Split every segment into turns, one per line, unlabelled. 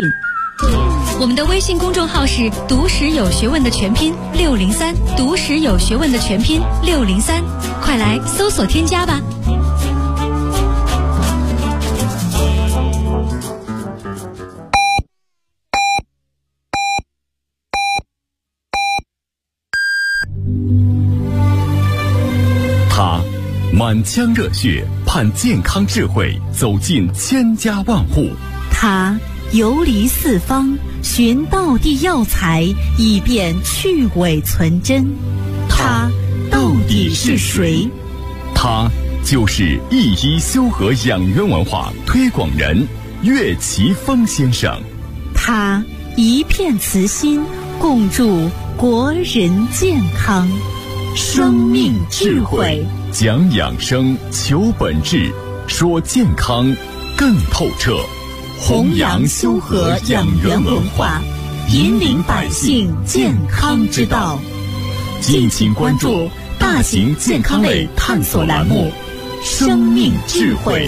品。我们的微信公众号是读史有学问的全拼603，读史有学问的全拼603，快来搜索添加吧。
他满腔热血盼健康智慧走进千家万户，
他游离四方寻道地药材，以便去伪存真。他到底是谁？
他就是一医修和养元文化推广人岳奇峰先生。
他一片慈心，共筑国人健康。生命智慧，
讲养生，求本质，说健康更透彻，
弘扬修和养元文化，引领百姓健康之道。
敬请关注大型健康类探索栏目《生命智慧》。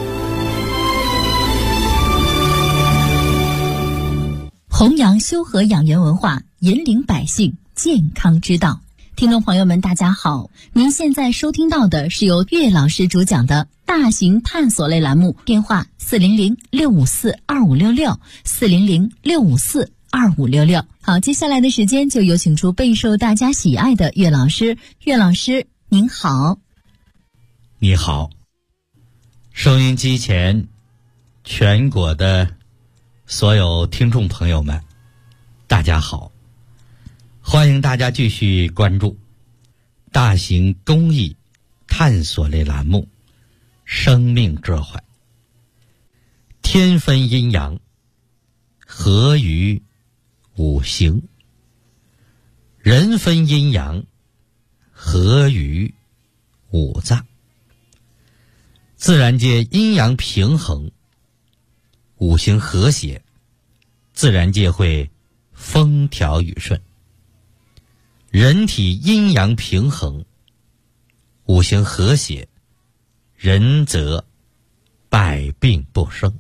弘扬修和养元文化，引领百姓健康之道。听众朋友们大家好，您现在收听到的是由岳老师主讲的大型探索类栏目，电话400-654-2566 400-654-2566。好，接下来的时间就有请出备受大家喜爱的岳老师。岳老师您好。
你好，收音机前全国的所有听众朋友们大家好，欢迎大家继续关注大型公益探索类栏目《生命智慧》。天分阴阳，合于五行；人分阴阳，合于五脏。自然界阴阳平衡，五行和谐，自然界会风调雨顺。人体阴阳平衡，五行和谐，人则百病不生。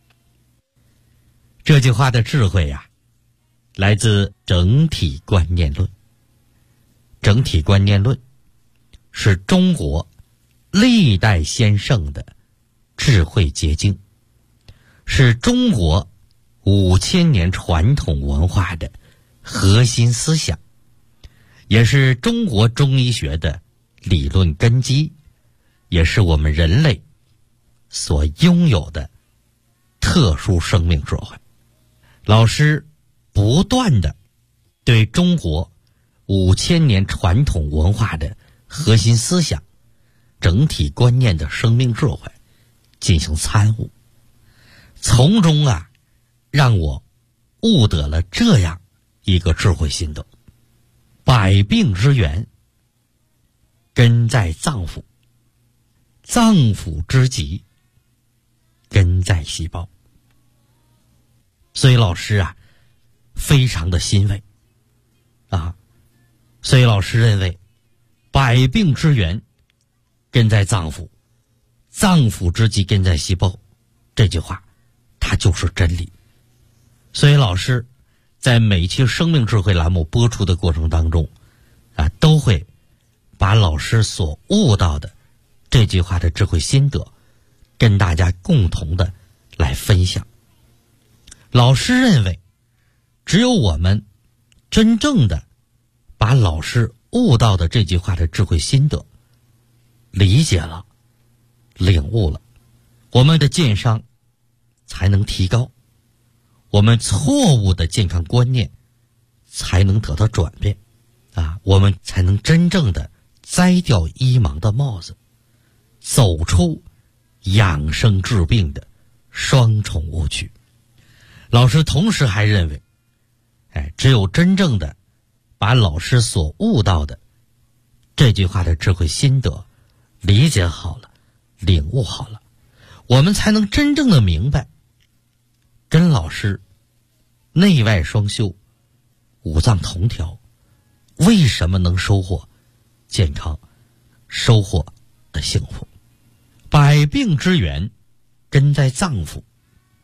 这句话的智慧呀，来自整体观念论。整体观念论是中国历代先圣的智慧结晶，是中国5000年传统文化的核心思想，也是中国中医学的理论根基，也是我们人类所拥有的特殊生命智慧。老师不断地对中国5000年传统文化的核心思想、整体观念的生命智慧进行参悟，从中让我悟得了这样一个智慧心得：百病之源根在脏腑，脏腑之疾根在细胞。所以老师非常的欣慰所以老师认为百病之源根在脏腑，脏腑之疾根在细胞，这句话它就是真理。所以老师在每期生命智慧栏目播出的过程当中都会把老师所悟到的这句话的智慧心得跟大家共同的来分享。老师认为，只有我们真正的把老师悟到的这句话的智慧心得理解了、领悟了，我们的健康才能提高，我们错误的健康观念才能得到转变我们才能真正的摘掉医盲的帽子，走出养生治病的双重误区。老师同时还认为，只有真正的把老师所悟到的这句话的智慧心得理解好了、领悟好了，我们才能真正的明白，跟老师内外双修、五脏同调，为什么能收获健康、收获的幸福。百病之源根在脏腑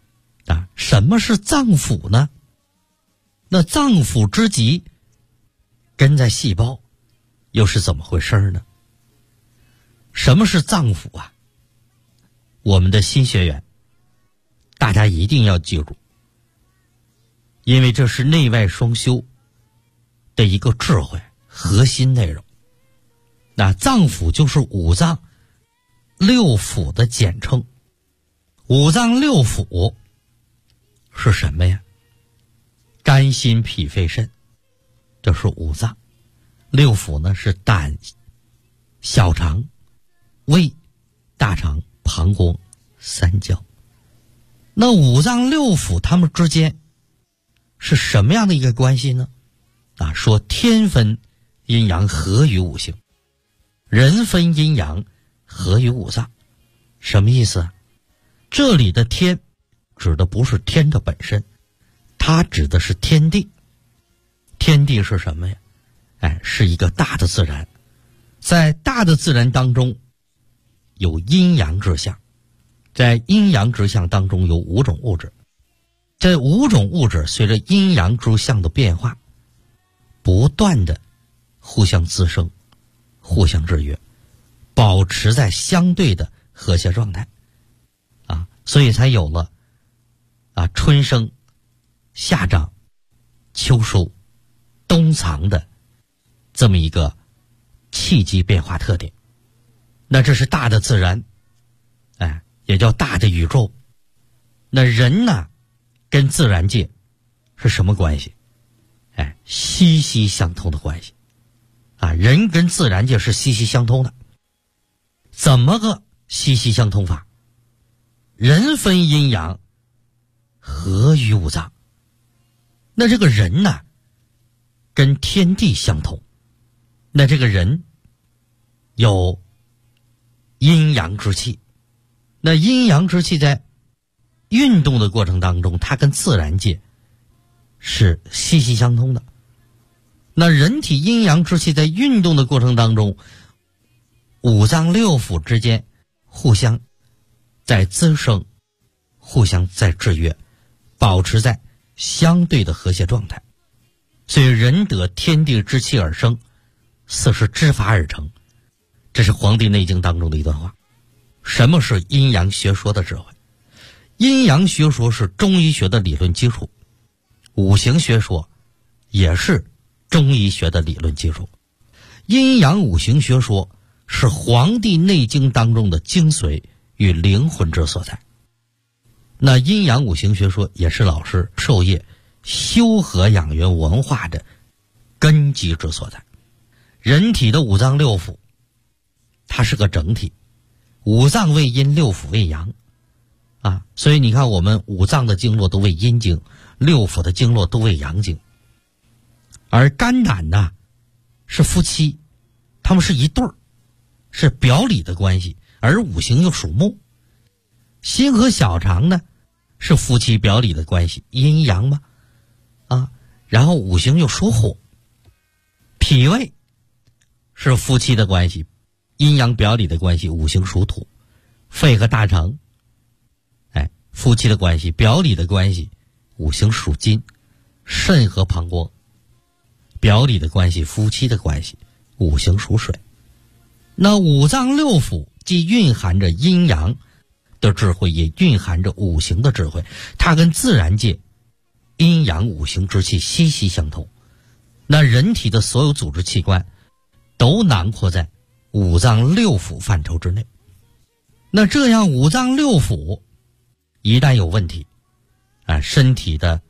什么是脏腑呢？那脏腑之极根在细胞，又是怎么回事呢？什么是脏腑啊？我们的新学员大家一定要记住，因为这是内外双修的一个智慧核心内容。那脏腑就是五脏六腑的简称。五脏六腑是什么呀？肝心脾肺肾，这是五脏。六腑呢是胆、小肠、胃、大肠、膀胱、三焦。那五脏六腑它们之间是什么样的一个关系呢？说天分阴阳合于五行，人分阴阳合于五脏。什么意思啊？这里的天指的不是天的本身，它指的是天地。天地是什么呀？是一个大的自然。在大的自然当中有阴阳之象，在阴阳之象当中有五种物质。这五种物质随着阴阳之象的变化，不断的互相滋生，互相制约，保持在相对的和谐状态所以才有了春生、夏长、秋收、冬藏的这么一个气机变化特点。那这是大的自然，也叫大的宇宙。那人呢，跟自然界是什么关系？息息相通的关系人跟自然界是息息相通的。怎么个息息相通法？人分阴阳合于五脏。那这个人呢，跟天地相通。那这个人有阴阳之气，那阴阳之气在运动的过程当中，它跟自然界是息息相通的。那人体阴阳之气在运动的过程当中，五脏六腑之间互相在滋生，互相在制约，保持在相对的和谐状态。所以人得天地之气而生，色是之法而成。这是《黄帝内经》当中的一段话。什么是阴阳学说的智慧？阴阳学说是中医学的理论基础，五行学说也是中医学的理论基础。阴阳五行学说是《黄帝内经》当中的精髓与灵魂之所在。那阴阳五行学说也是老师授业修和养元文化的根基之所在。人体的五脏六腑它是个整体，五脏为阴，六腑为阳所以你看我们五脏的经络都为阴经，六腑的经络都为阳经。而肝胆呢是夫妻，他们是一对儿，是表里的关系，而五行又属木。心和小肠呢是夫妻表里的关系，阴阳嘛然后五行又属火。脾胃是夫妻的关系，阴阳表里的关系，五行属土。肺和大肠夫妻的关系，表里的关系，五行属金。肾和膀胱表里的关系，夫妻的关系，五行属水。那五脏六腑既蕴含着阴阳的智慧，也蕴含着五行的智慧，它跟自然界阴阳五行之气息息相通。那人体的所有组织器官都囊括在五脏六腑范畴之内。那这样五脏六腑一旦有问题身体的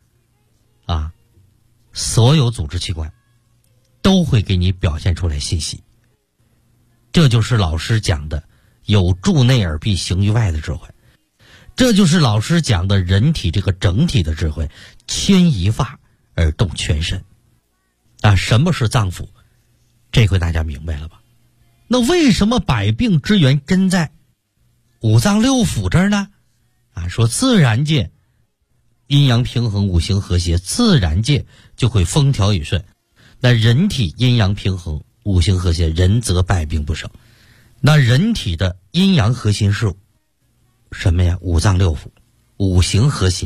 所有组织器官都会给你表现出来信息。这就是老师讲的有助内而必行于外的智慧，这就是老师讲的人体这个整体的智慧，牵一发而动全身什么是脏腑？这回大家明白了吧？那为什么百病之源根在五脏六腑这儿呢？说自然界阴阳平衡，五行和谐，自然界就会风调雨顺。那人体阴阳平衡，五行和谐，人则百病不生。那人体的阴阳核心是什么呀？五脏六腑，五行核心，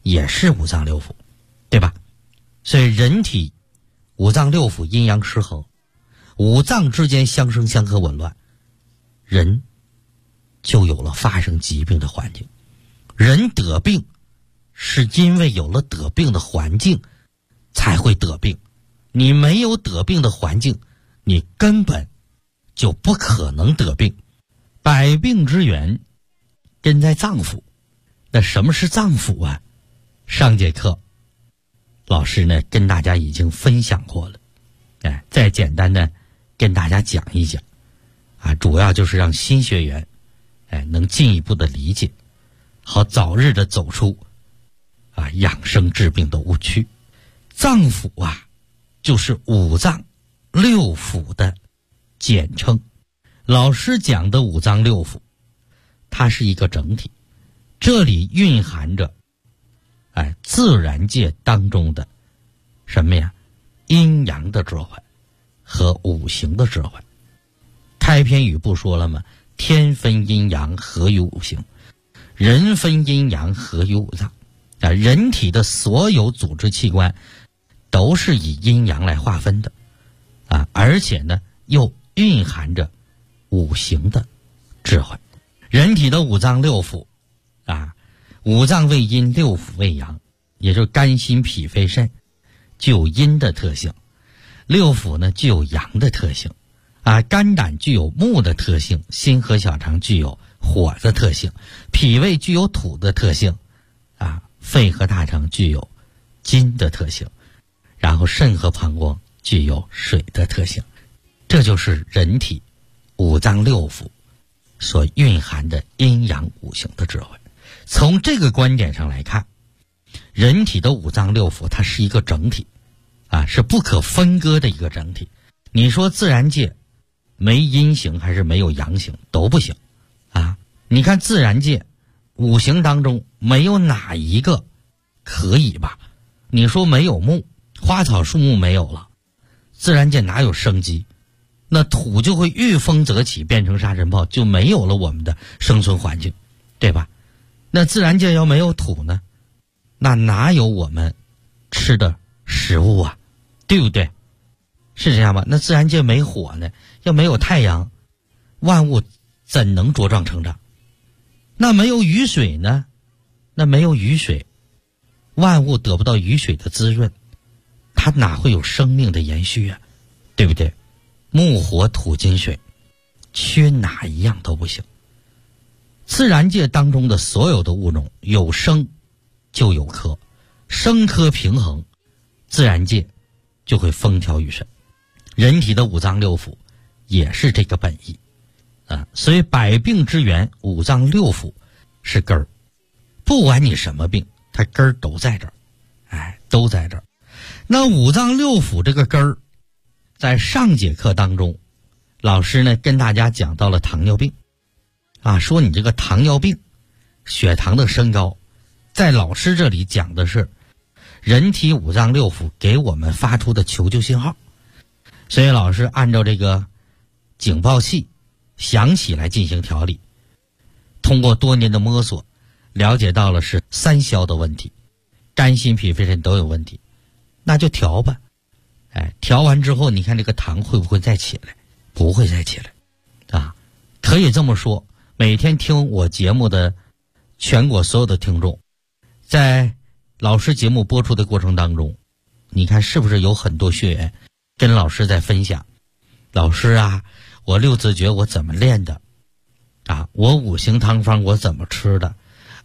也是五脏六腑，对吧？所以人体五脏六腑阴阳失衡，五脏之间相生相克紊乱，人就有了发生疾病的环境。人得病是因为有了得病的环境才会得病，你没有得病的环境，你根本就不可能得病。百病之源根在脏腑。那什么是脏腑啊？上节课老师呢跟大家已经分享过了，再简单的跟大家讲一讲主要就是让新学员能进一步的理解，好早日的走出养生治病的误区。脏腑就是五脏六腑的简称。老师讲的五脏六腑它是一个整体，这里蕴含着自然界当中的什么呀？阴阳的智慧和五行的智慧。开篇语不说了吗？天分阴阳，合于五行；人分阴阳，合于五脏。人体的所有组织器官都是以阴阳来划分的而且呢又蕴含着五行的智慧。人体的五脏六腑五脏为阴，六腑为阳，也就是肝心脾肺肾具有阴的特性，六腑呢具有阳的特性肝胆具有木的特性，心和小肠具有火的特性，脾胃具有土的特性肺和大肠具有金的特性，然后肾和膀胱具有水的特性。这就是人体五脏六腑所蕴含的阴阳五行的智慧。从这个观点上来看，人体的五脏六腑它是一个整体是不可分割的一个整体。你说自然界没阴行还是没有阳行都不行你看自然界五行当中没有哪一个可以吧？你说没有木，花草树木没有了，自然界哪有生机？那土就会遇风则起，变成沙尘暴，就没有了我们的生存环境，对吧？那自然界要没有土呢，那哪有我们吃的食物对不对？是这样吧？那自然界没火呢，要没有太阳，万物怎能茁壮成长？那没有雨水呢？那没有雨水，万物得不到雨水的滋润，它哪会有生命的延续对不对？木火土金水，缺哪一样都不行。自然界当中的所有的物种有生就有克，生克平衡，自然界就会风调雨顺。人体的五脏六腑也是这个本意所以百病之源五脏六腑是根儿，不管你什么病，它根儿都在这儿都在这儿。那五脏六腑这个根儿，在上节课当中老师呢跟大家讲到了糖尿病说你这个糖尿病血糖的升高，在老师这里讲的是人体五脏六腑给我们发出的求救信号。所以老师按照这个警报器响起来进行调理，通过多年的摸索了解到了是三消的问题，肝心脾肺肾都有问题，那就调吧调完之后你看这个糖会不会再起来？不会再起来可以这么说，每天听我节目的全国所有的听众，在老师节目播出的过程当中，你看是不是有很多学员跟老师在分享，老师我六字诀我怎么练的我五行汤方我怎么吃的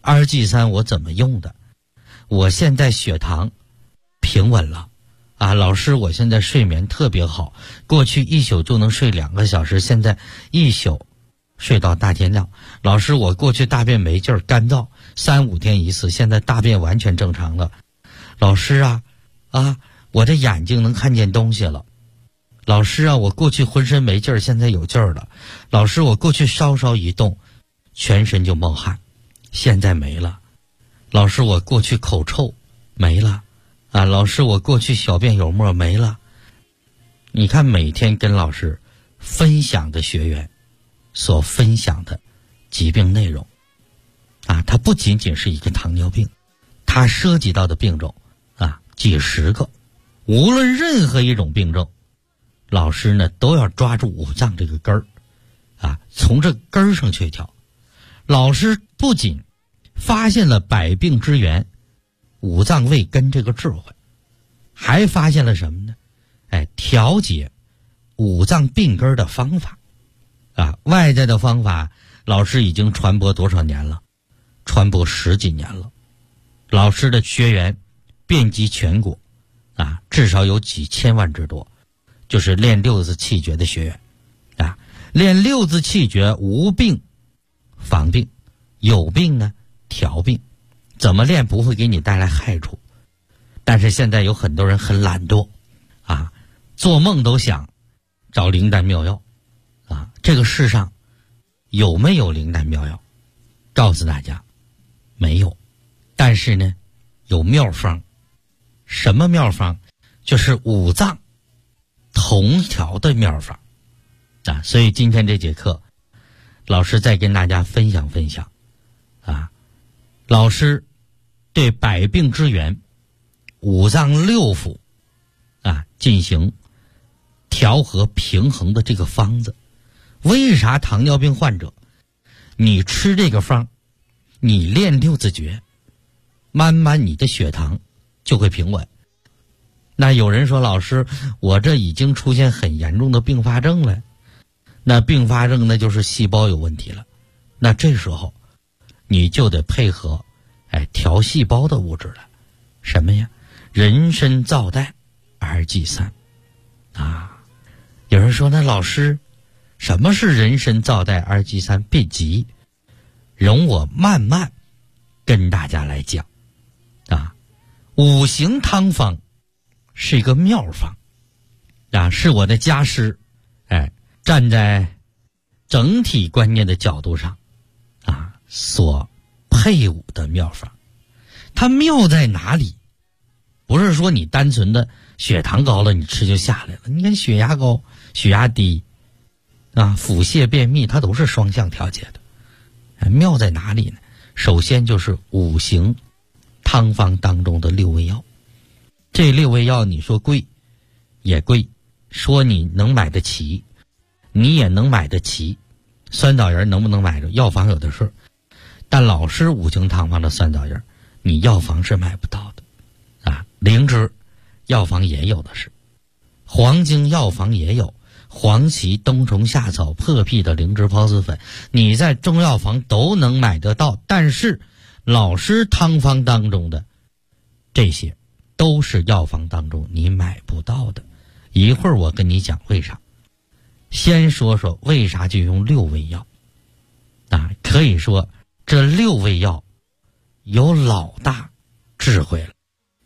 ，2G3我怎么用的，我现在血糖平稳了老师我现在睡眠特别好，过去一宿就能睡2个小时，现在一宿睡到大天亮。老师我过去大便没劲儿干燥，3-5天一次，现在大便完全正常了。老师我的眼睛能看见东西了。老师我过去浑身没劲儿，现在有劲儿了。老师我过去稍稍一动全身就冒汗，现在没了。老师我过去口臭没了老师我过去小便有沫没了。你看每天跟老师分享的学员所分享的疾病内容它不仅仅是一个糖尿病， 它涉及到的病种几十个，无论任何一种病症，老师呢都要抓住五脏这个根儿从这根儿上去调。老师不仅发现了百病之源五脏未根这个智慧，还发现了什么呢？调节五脏病根的方法外在的方法老师已经传播多少年了？传播10几年了。老师的学员遍及全国至少有几千万之多，就是练六字气诀的学员练六字气诀，无病防病，有病呢调病。怎么练不会给你带来害处？但是现在有很多人很懒惰做梦都想找灵丹妙药这个世上有没有灵丹妙药？告诉大家没有，但是呢有妙方。什么妙方？就是五脏同调的妙方所以今天这节课老师再跟大家分享分享老师对百病之源五脏六腑进行调和平衡的这个方子。为啥糖尿病患者你吃这个方，你练六字诀，慢慢你的血糖就会平稳？那有人说，老师我这已经出现很严重的并发症了。那并发症那就是细胞有问题了，那这时候你就得配合调细胞的物质了。什么呀？人参皂苷2G3有人说，那老师什么是人参皂苷2G3？别急，容我慢慢跟大家来讲五行汤方是一个妙方是我的家师站在整体观念的角度上所配伍的妙方。它妙在哪里？不是说你单纯的血糖高了你吃就下来了，你看血压高血压低腹泻便秘它都是双向调节的。妙在哪里呢？首先就是五行汤方当中的6味药。这6味药你说贵也贵，说你能买得起你也能买得起。酸枣仁能不能买着？药房有的是，但老师五行汤方的酸枣仁你药房是买不到的灵芝药房也有的是，黄精药房也有，黄芪、冬虫夏草、破屁的灵芝孢子粉你在中药房都能买得到。但是老师汤方当中的这些都是药房当中你买不到的。一会儿我跟你讲为啥。先说说为啥就用6味药可以说这6味药有老大智慧了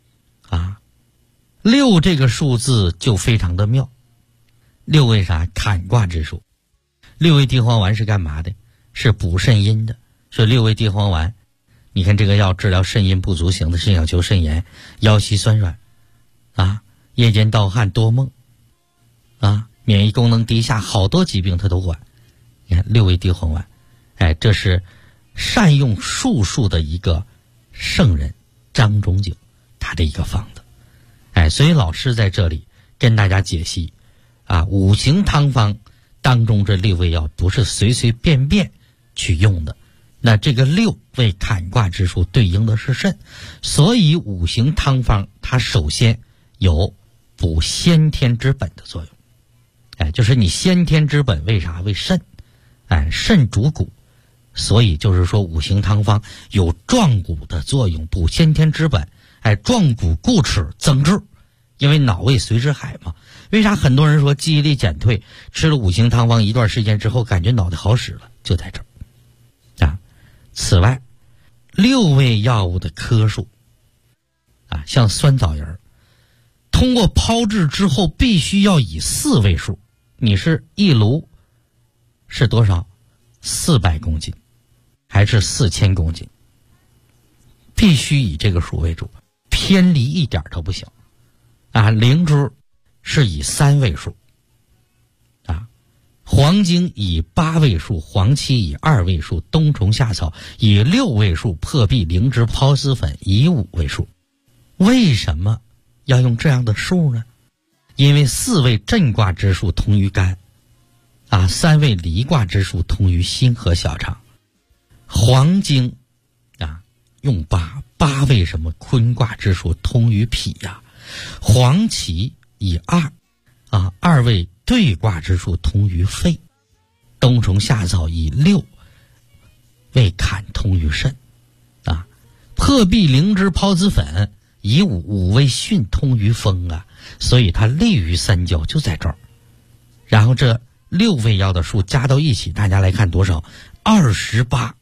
6这个数字就非常的妙。6为啥？坎卦之数。6味地黄丸是干嘛的？是补肾阴的。所以6味地黄丸你看这个药治疗肾阴不足型的肾小球肾炎、腰膝酸软夜间盗汗多梦免疫功能低下，好多疾病它都管。你看6味地黄丸这是善用术数的一个圣人张仲景他的一个方子所以老师在这里跟大家解析五行汤方当中这6味药不是随随便便去用的。那这个6为坎卦之数对应的是肾，所以五行汤方它首先有补先天之本的作用就是你先天之本为啥？为肾肾主骨，所以就是说五行汤方有壮骨的作用，补先天之本壮骨固齿增智，因为脑胃随之海嘛。为啥很多人说记忆力减退，吃了五行汤方一段时间之后感觉脑袋好使了？就在这儿此外6味药物的颗数像酸枣仁通过炮制之后必须要以4位数。你是一炉是多少？400公斤还是4000公斤？必须以这个数为主，偏离一点都不行灵芝是以3位数黄精以8位数，黄芪以2位数，冬虫夏草以6位数，破壁灵芝孢子粉以5位数。为什么要用这样的数呢？因为4位震卦之数通于肝，3位离卦之数通于心和小肠。黄精用8位什么坤卦之数通于脾黄芪以2位兑卦之数通于肺，冬虫夏草以6位坎通于肾破壁灵芝孢子粉以5位巽通于风所以它利于三焦，就在这儿。然后这6味药的数加到一起，大家来看多少？28。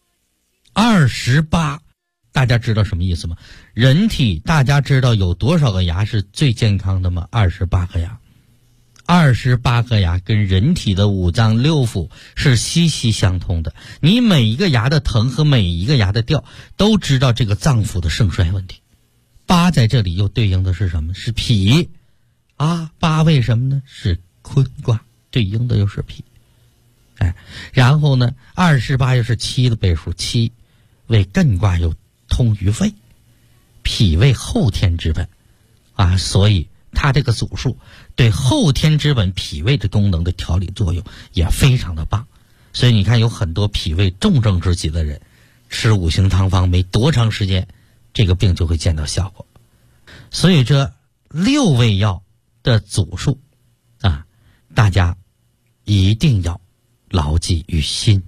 大家知道什么意思吗？人体大家知道有多少个牙是最健康的吗？28个牙。28个牙跟人体的5脏6腑是息息相通的。你每一个牙的疼和每一个牙的掉，都知道这个脏腑的盛衰问题。8在这里又对应的是什么？是脾8为什么呢？是坤卦，对应的又是脾。然后呢28又是7的倍数，7为艮卦又通于肺，脾为后天之本所以它这个组数对后天之本脾胃的功能的调理作用也非常的棒。所以你看有很多脾胃重症之疾的人吃5行汤方没多长时间，这个病就会见到效果。所以这6味药的组数大家一定要牢记于心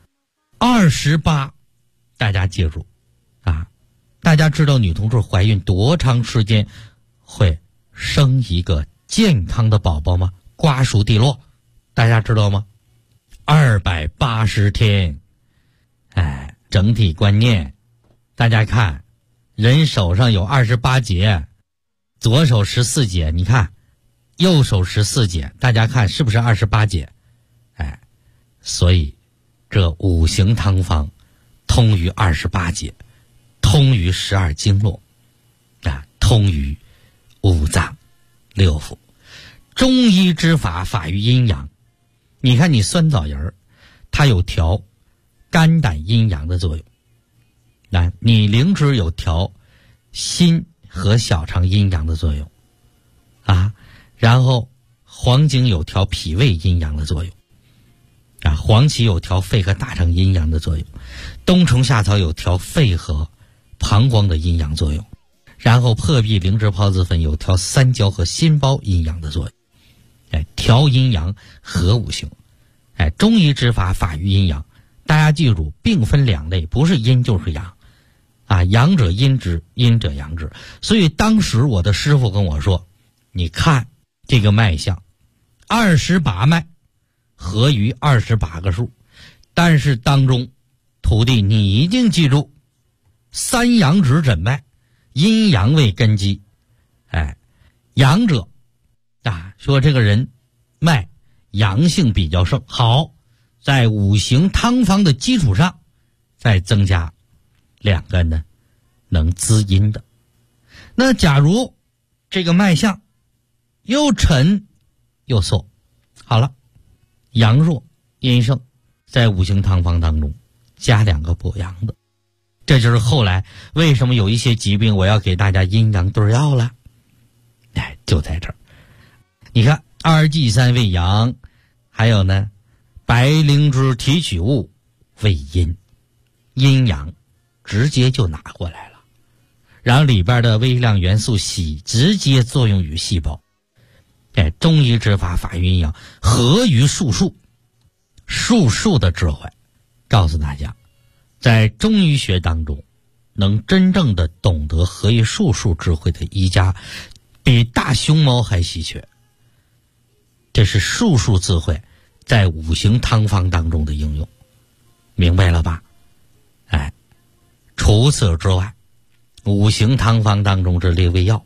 28大家记住大家知道女同志怀孕多长时间会生一个健康的宝宝吗？瓜熟蒂落，大家知道吗？280天。整体观念，大家看，人手上有28节，左手14节，你看右手14节，大家看是不是28节？所以这5行汤方通于28节，通于12经络通于5脏6腑。中医之法，法于阴阳。你看你酸枣仁它有调肝胆阴阳的作用，你灵芝有调心和小肠阴阳的作用然后黄精有调脾胃阴阳的作用黄芪有调肺和大肠阴阳的作用，冬虫夏草有调肺和膀胱的阴阳作用，然后破壁灵芝孢子粉有调三焦和心包阴阳的作用。调阴阳和五行。中医之法，法于阴阳。大家记住，病分2类，不是阴就是阳阳者阴之，阴者阳之。所以当时我的师傅跟我说，你看这个脉象，28脉合于28个数，但是当中徒弟你一定记住3阳指诊脉，阴阳为根基。阳者说这个人脉阳性比较盛，好，在5行汤方的基础上再增加2个呢能滋阴的。那假如这个脉象又沉又缩，好了，阳弱阴盛，在5行汤方当中加2个补阳的。这就是后来为什么有一些疾病我要给大家阴阳对药了，就在这儿。你看2G3为阳，还有呢白灵芝提取物为阴，阴阳直接就拿过来了，然后里边的微量元素硒直接作用于细胞。中医之法，法于阴阳，合于术数。术数的智慧告诉大家，在中医学当中能真正的懂得合于术数智慧的医家比大熊猫还稀缺。这是术数智慧在5行汤方当中的应用，明白了吧？除此之外，5行汤方当中这6味药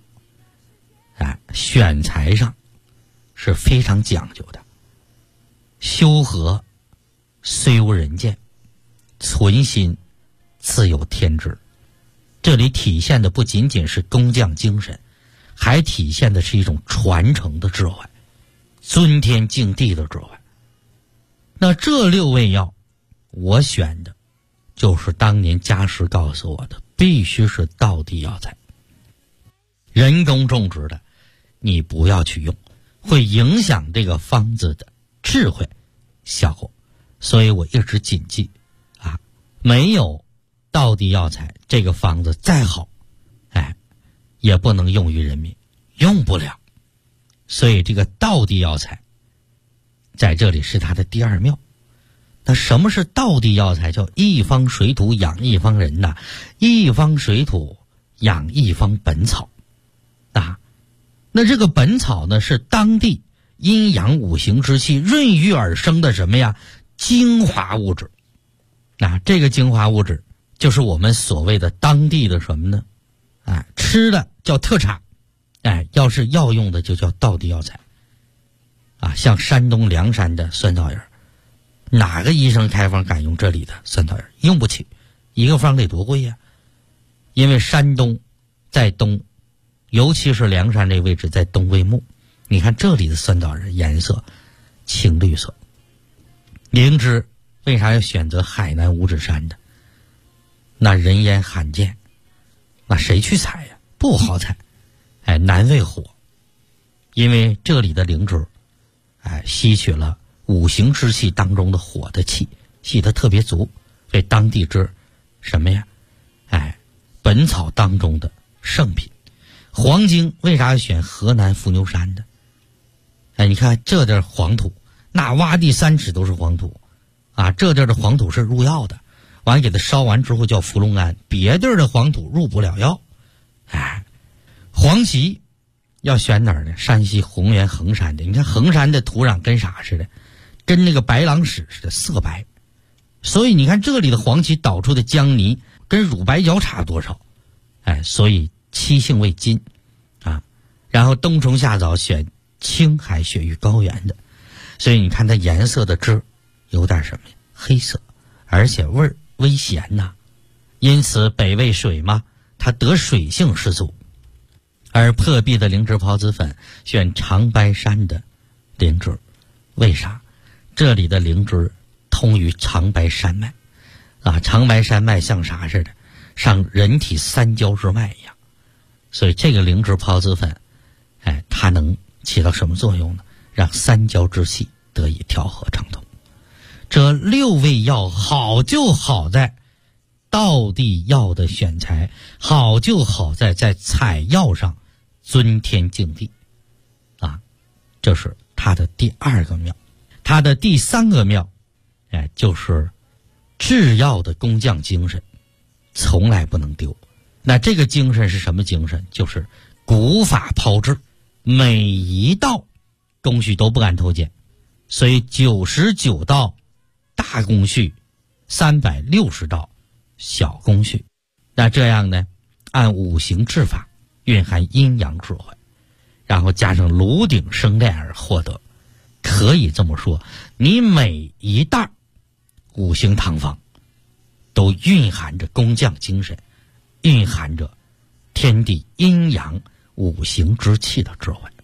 选材上是非常讲究的。修和虽无人见，存心自有天知。这里体现的不仅仅是工匠精神，还体现的是一种传承的智慧，尊天敬地的智慧。 那这6味药，我选的就是当年家师告诉我的，必须是道地药材。人工种植的，你不要去用，会影响这个方子的智慧效果。所以我一直谨记啊，没有道地药材，这个方子再好，也不能用于人民，用不了。所以这个道地药材在这里是它的第2妙。那什么是道地药材？叫一方水土养一方人呐，一方水土养一方本草啊。那这个本草呢，是当地阴阳五行之气润育而生的什么呀？精华物质。这个精华物质就是我们所谓的当地的什么呢？吃的叫特产，要是药用的就叫道地药材像山东凉山的酸枣仁，哪个医生开方敢用这里的酸枣仁？用不起，一个方得多贵呀！因为山东在东，尤其是凉山这位置在东魏木，你看这里的酸枣仁颜色青绿色。灵芝为啥要选择海南五指山的？那人烟罕见，那谁去采呀？不好采，难为火。因为这里的灵芝吸取了五行之气当中的火的气，吸得特别足，为当地之什么呀？本草当中的圣品。黄精为啥要选河南伏牛山的？你看这地黄土，那挖地3尺都是黄土这地的黄土是入药的，完给它烧完之后叫伏龙胺，别地的黄土入不了药。黄芪要选哪儿呢？山西红原衡山的。你看衡山的土壤跟啥似的？跟那个白狼屎似的，色白。所以你看这里的黄芪导出的浆泥跟乳白角差多少？所以七性为金然后冬虫夏草选青海雪域高原的，所以你看它颜色的汁有点什么呀？黑色，而且味儿微咸呐。因此北魏水嘛，它得水性十足。而破壁的灵芝孢子粉选长白山的灵芝，为啥？这里的灵芝通于长白山脉长白山脉像啥似的？像人体三焦之脉一样。所以这个灵芝孢子粉它能起到什么作用呢？让三焦之气得以调和畅通。这6味药好就好在道地药的选材，好就好在采药上尊天敬地这是它的第2个妙。它的第3个妙就是制药的工匠精神从来不能丢。那这个精神是什么精神？就是古法炮制，每一道工序都不敢偷奸。所以99道大工序，360道小工序。那这样呢，按五行制法，蕴含阴阳智慧，然后加上炉鼎生炼而获得。可以这么说，你每一袋五行汤方都蕴含着工匠精神，蕴含着天地阴阳五行之气的智慧。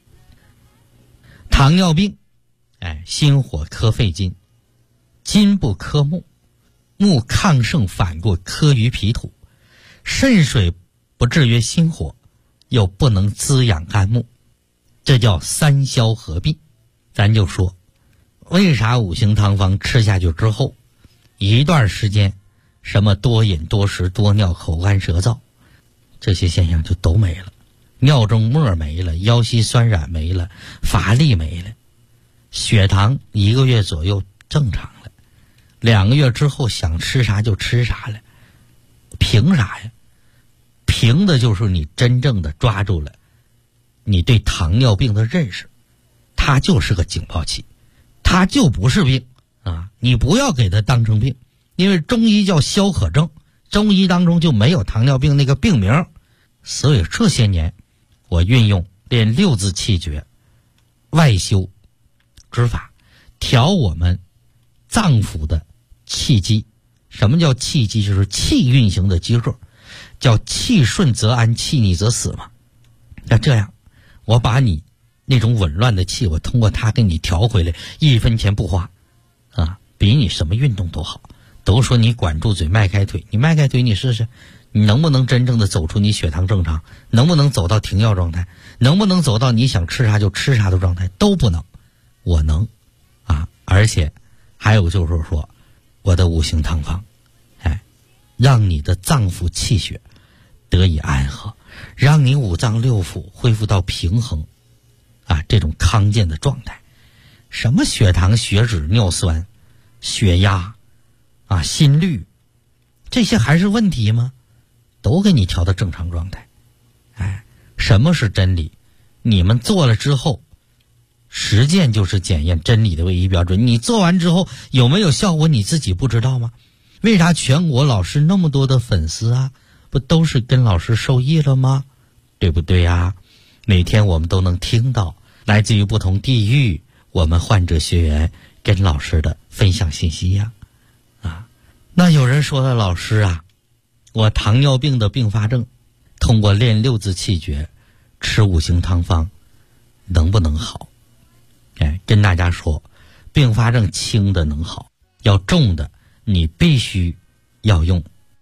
糖尿病心火克肺金，金不克木，木抗盛反过克于脾土，肾水不制约心火，又不能滋养肝木，这叫三消合并。咱就说为啥五行汤方吃下去之后一段时间什么多饮多食多尿口干舌燥这些现象就都没了，尿中沫没了，腰膝酸软没了，乏力没了，血糖1个月左右正常了，2个月之后想吃啥就吃啥了。凭啥呀？凭的就是你真正的抓住了你对糖尿病的认识，它就是个警报器，它就不是病你不要给它当成病，因为中医叫消渴症，中医当中就没有糖尿病那个病名。所以这些年我运用练6字气诀外修之法，调我们脏腑的气机。什么叫气机？就是气运行的机制，叫气顺则安，气逆则死嘛。那这样我把你那种紊乱的气，我通过它给你调回来，1分钱不花啊，比你什么运动都好。都说你管住嘴迈开腿，你迈开腿你试试，你能不能真正的走出你血糖正常？能不能走到停药状态？能不能走到你想吃啥就吃啥的状态？都不能。我能啊，而且还有就是说我的五行汤方，让你的脏腑气血得以安和，让你五脏六腑恢复到平衡啊，这种康健的状态。什么血糖、血脂、尿酸、血压啊、心率，这些还是问题吗？都给你调到正常状态。什么是真理？你们做了之后，实践就是检验真理的唯一标准。你做完之后有没有效果，你自己不知道吗？为啥全国老师那么多的粉丝啊？不都是跟老师受益了吗？对不对呀？每天我们都能听到来自于不同地域我们患者学员跟老师的分享信息呀。那有人说了，老师啊，我糖尿病的并发症通过练六字气诀吃五行汤方能不能好？跟大家说，并发症轻的能好，要重的你必须要用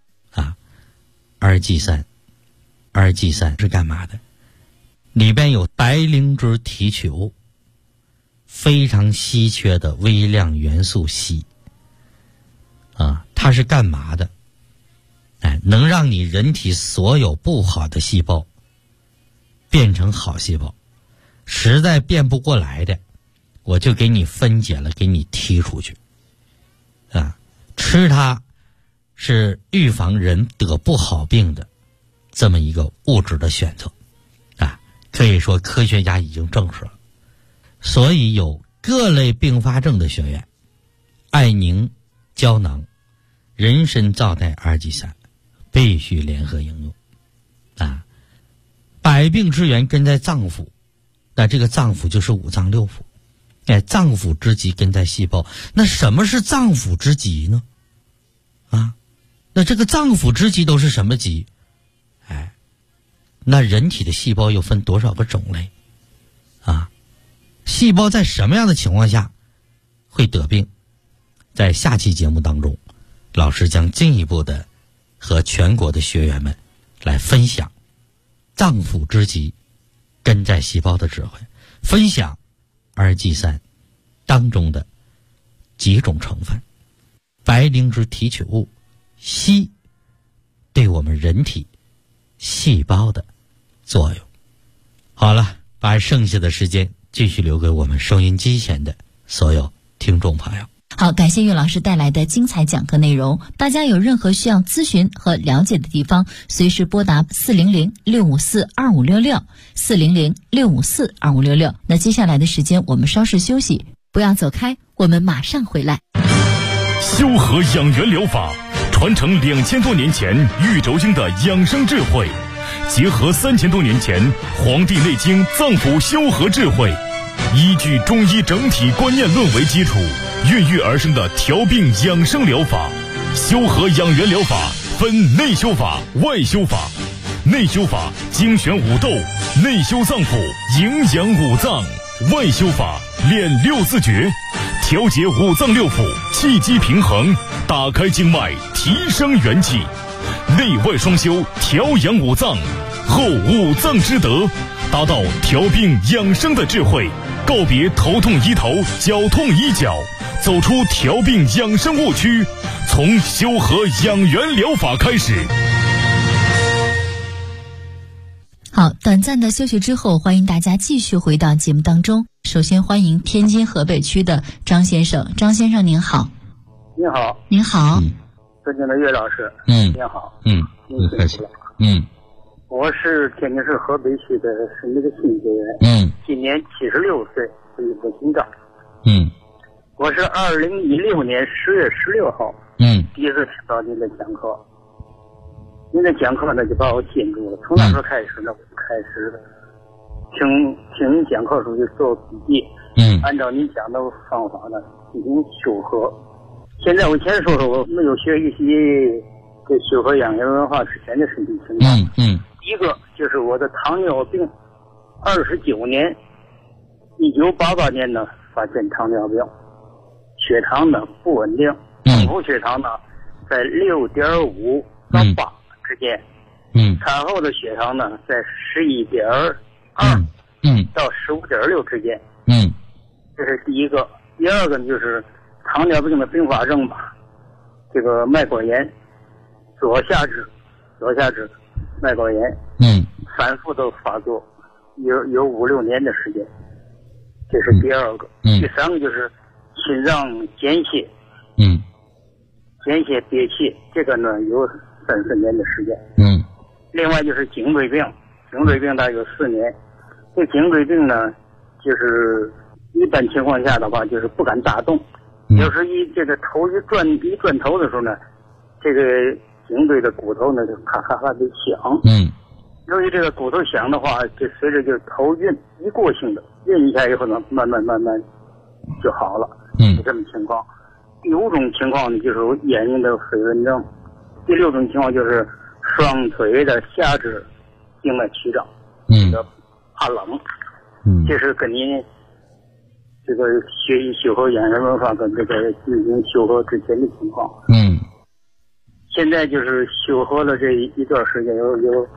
2G3。2G3是干嘛的？里边有白灵芝提取物，非常稀缺的微量元素硒它是干嘛的？能让你人体所有不好的细胞变成好细胞，实在变不过来的，我就给你分解了，给你踢出去吃它是预防人得不好病的这么一个物质的选择可以说科学家已经证实了。所以有各类并发症的学员，艾宁胶囊、人参皂苷2G3必须联合应用百病之源根在脏腑，那这个脏腑就是五脏六腑，脏腑之极根在细胞。那什么是脏腑之极呢？那这个脏腑之极都是什么极？那人体的细胞又分多少个种类细胞在什么样的情况下会得病？在下期节目当中，老师将进一步的和全国的学员们来分享脏腑之极根在细胞的智慧，分享2G3当中的几种成分，白灵芝提取物、硒对我们人体细胞的作用。好了，把剩下的时间继续留给我们收音机前的所有听众朋友。
好，感谢岳老师带来的精彩讲课内容。大家有任何需要咨询和了解的地方，随时拨打400-654-2566 400-654-2566。那接下来的时间我们稍事休息，不要走开，我们马上回来。
修和养元疗法传承2000多年前玉轴经的养生智慧，结合3000多年前《黄帝内经》脏腑修和智慧，依据中医整体观念论为基础，孕育而生的调病养生疗法。修和养元疗法分内修法、外修法。内修法精选五斗，内修脏腑，营养五脏；外修法练六字诀，调节五脏六腑，气机平衡，打开经脉，提升元气。内外双修，调养五脏，后五脏之德，达到调病养生的智慧，告别头痛医头、脚痛医脚，走出调病养生误区，从修和养元疗法开始。
好，短暂的休息之后，欢迎大家继续回到节目当中。首先欢迎天津河北区的张先生。张先生您好。
您好。
您好。
尊敬的岳老师。您好。您辛苦了。我是天津市河北区的是那个新学员。今年76岁，是一个心脏。我是2016年10月16号。第一次听到您的讲课。您的讲课呢就把我吸引住了，从那时候开始呢，我就开始听您讲课的时候就做笔记，按照您讲的方法呢进行修和。现在我先说说我没有学一些这修和养元文化之前的身体情况。第一个就是我的糖尿病，29年，1988年呢发现糖尿病， 血糖呢不稳定，空腹血糖呢在6.5到8之间，产后的血糖呢在11.2到15.6之间，这是第一个。第二个呢就是糖尿病的并发症吧，这个脉管炎，左下肢脉管炎，反复的发作，有5-6年的时间，这是第二个。第三个就是心脏间歇，间歇憋气，这个呢有3-4年的时间。另外就是颈椎病大约有4年。这颈椎病呢，就是一般情况下的话，就是不敢大动，有时这个头一转头的时候呢，这个颈椎的骨头呢就咔咔咔的响。由于这个骨头响的话，就随着就头晕，一过性的晕一下以后呢，慢慢就好了。是这么情况。第5种情况呢，就是眼睛的飞蚊症。第6种情况就是双腿的下肢静脉曲张，怕冷。这是跟您这个学习修和养生文化跟这个进行修和之前的情况。现在就是修和了这一段时间，有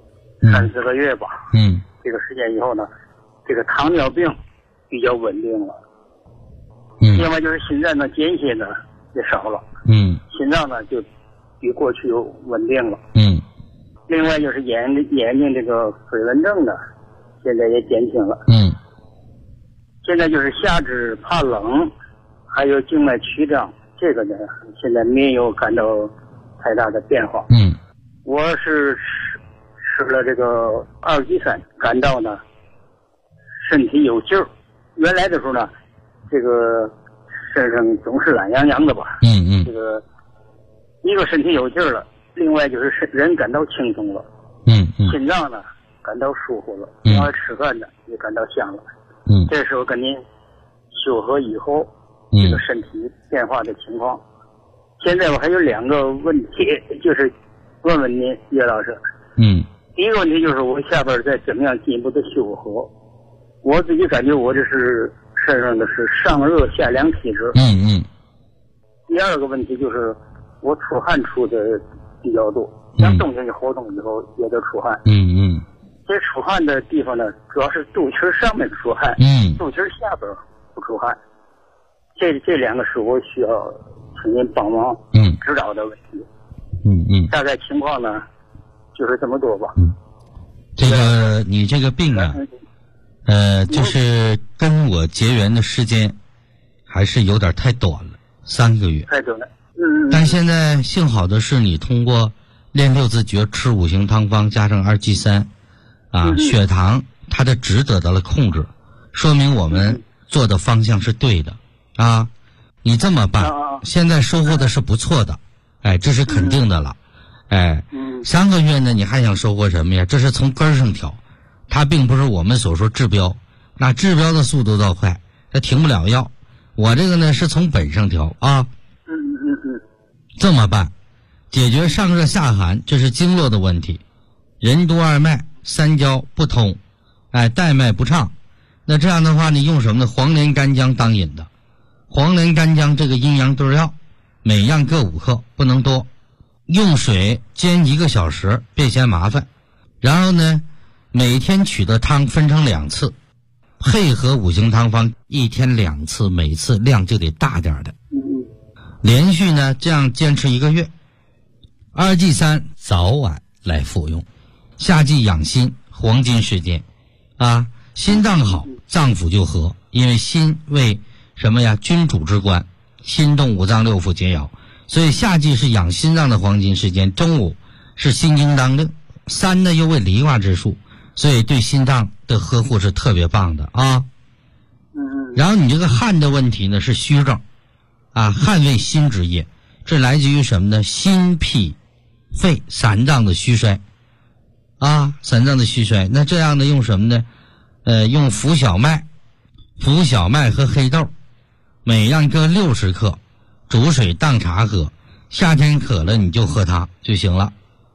3-4个月吧。这个时间以后呢，这个糖尿病比较稳定了。另外就是心脏的间歇呢也少了。心脏呢就比过去有稳定了。另外就是眼睛这个飞蚊症呢，现在也减轻了。现在就是下肢怕冷，还有静脉曲张，这个呢现在没有感到太大的变化。我是吃了这个2级3，感到呢身体有劲儿。原来的时候呢，这个身上总是懒洋洋的吧。这个一个身体有劲儿了，另外就是人感到轻松了。心脏呢感到舒服了，另外吃饭呢也感到香了。这时候跟您修和以后这个身体变化的情况。现在我还有2个问题，就是问问您叶老师。第一个问题就是我下边再怎么样进一步的修和。我自己感觉我这是身上的是上热下凉体质。第二个问题就是我出汗出的比较多，像冬天一活动以后也得出汗。这出汗的地方呢，主要是肚脐上面出汗，肚脐下边不出汗。这2个是我需要请您帮忙指导的问题。大概情况呢就是这么多吧。
这个你这个病啊，就是跟我结缘的时间还是有点太短了，3个月。
太短了。
但现在幸好的是，你通过练6字诀，吃5行汤方，加上2剂3，血糖它的值得到了控制，说明我们做的方向是对的啊。你这么办，现在收获的是不错的，这是肯定的了。3个月呢，你还想收获什么呀？这是从根上调，它并不是我们所说治标，那治标的速度倒快，它停不了药。我这个呢是从本上调啊。这么办，解决上热下寒，这是经络的问题。任督二脉、三焦不通，带脉不畅。那这样的话，你用什么呢？黄连、干姜当饮的。黄连、干姜这个阴阳对药，每样各5克，不能多。用水煎1个小时，别嫌麻烦。然后呢，每天取的汤分成2次，配合5行汤方，1天2次，每次量就得大点的。连续呢这样坚持1个月。2剂3早晚来服用。夏季养心，黄金时间啊，心脏好，脏腑就和，因为心为什么呀？君主之官，心动5脏6腑皆摇，所以夏季是养心脏的黄金时间。中午是心经当令，3呢又为离卦之数，所以对心脏的呵护是特别棒的啊。然后你这个汗的问题呢是虚症啊，汗为心之液，这来自于什么呢？心脾肺3脏的虚衰啊，3脏的虚衰。那这样呢用什么呢？用浮小麦和黑豆，每样各60克，煮水当茶喝。夏天渴了你就喝它就行了。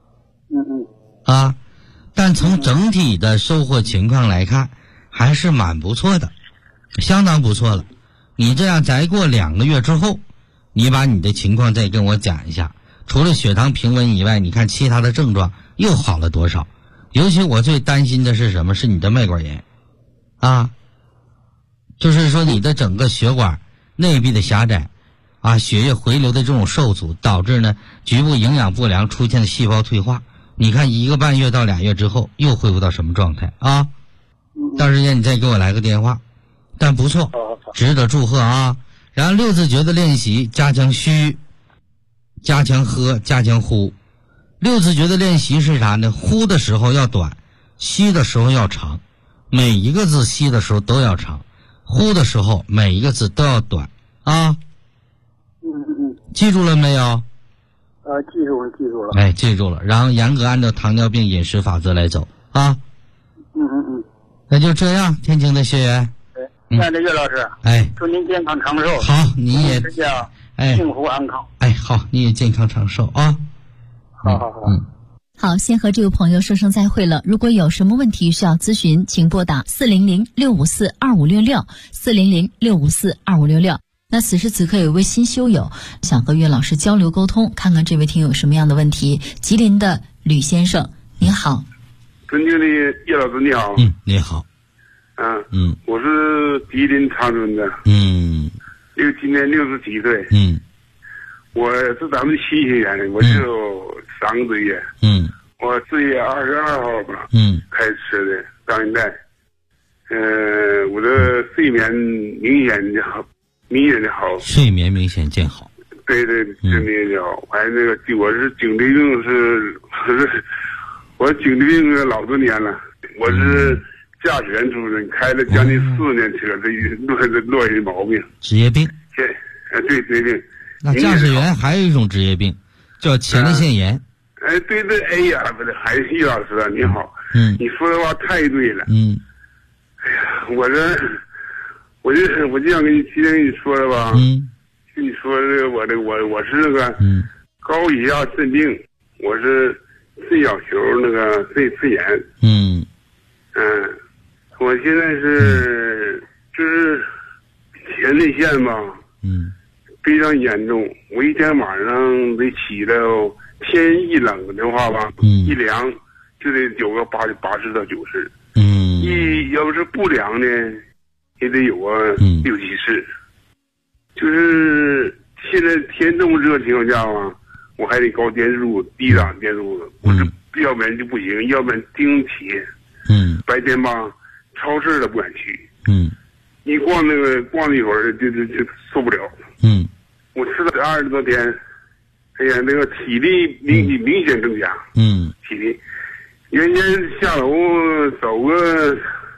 但从整体的收获情况来看，还是蛮不错的，相当不错了。 你这样再过2个月之后，你把你的情况再跟我讲一下，除了血糖平稳以外，你看其他的症状又好了多少？尤其我最担心的是什么？是你的脉管炎啊，就是说你的整个血管内壁的狭窄啊，血液回流的这种受阻，导致呢局部营养不良，出现的细胞退化。你看1个半月到2月之后又恢复到什么状态啊？到时间你再给我来个电话。但不错，值得祝贺啊！然后6字诀的练习，加强虚，加强喝，加强呼。6字诀的练习是啥呢？呼的时候要短，吸的时候要长，每一个字吸的时候都要长，呼的时候每一个字都要短啊。记住了没有？
记住了。
哎，记住了。然后严格按照糖尿病饮食法则来走啊。那就这样，天津的学员。
亲爱的岳老师，祝您健康长寿。
好，你也
幸福安康。
好，你也健康长寿啊。
好。
好，先和这位朋友说声再会了。如果有什么问题需要咨询，请拨打400-654-2566 400-654-2566。那此时此刻有位新修友想和岳老师交流沟通，看看这位听友有什么样的问题。吉林的吕先生，你好。
尊敬的岳老师你好。
你好。
我是吉林长春的。今年60几岁。我是咱们新学员，我就有3个多月。我4月22号吧，开始吃的，到现在，我的睡眠明显的好，睡眠明显见好。对，睡眠见好。还那个，我是颈椎病我颈椎病老多年了，我是驾驶员出身，开了将近4年车，这落下毛病。职业病。对，职业病。那驾驶员还有一种职业病，叫前列腺炎。对，哎呀，还是岳老师啊，你好。你说的话太对了。我就想今天跟你说了吧。跟你说这个，我是那个高血压肾病，我是肾小球那个肾炎。我现在就是前列腺吧。非常严重，我一天晚上得起来，天一冷的话吧，一凉就得有个80到90，要不是不凉呢，也得有个6、7次。就是现在天这么热的情况下吧，我还得高电数、低档电数，我是要不然就不行，要不然盯起。白天吧，超市都不敢去。一逛了一会儿就受不了。我吃了20多天，哎呀，那个体力明显增加。体力，原先下楼走个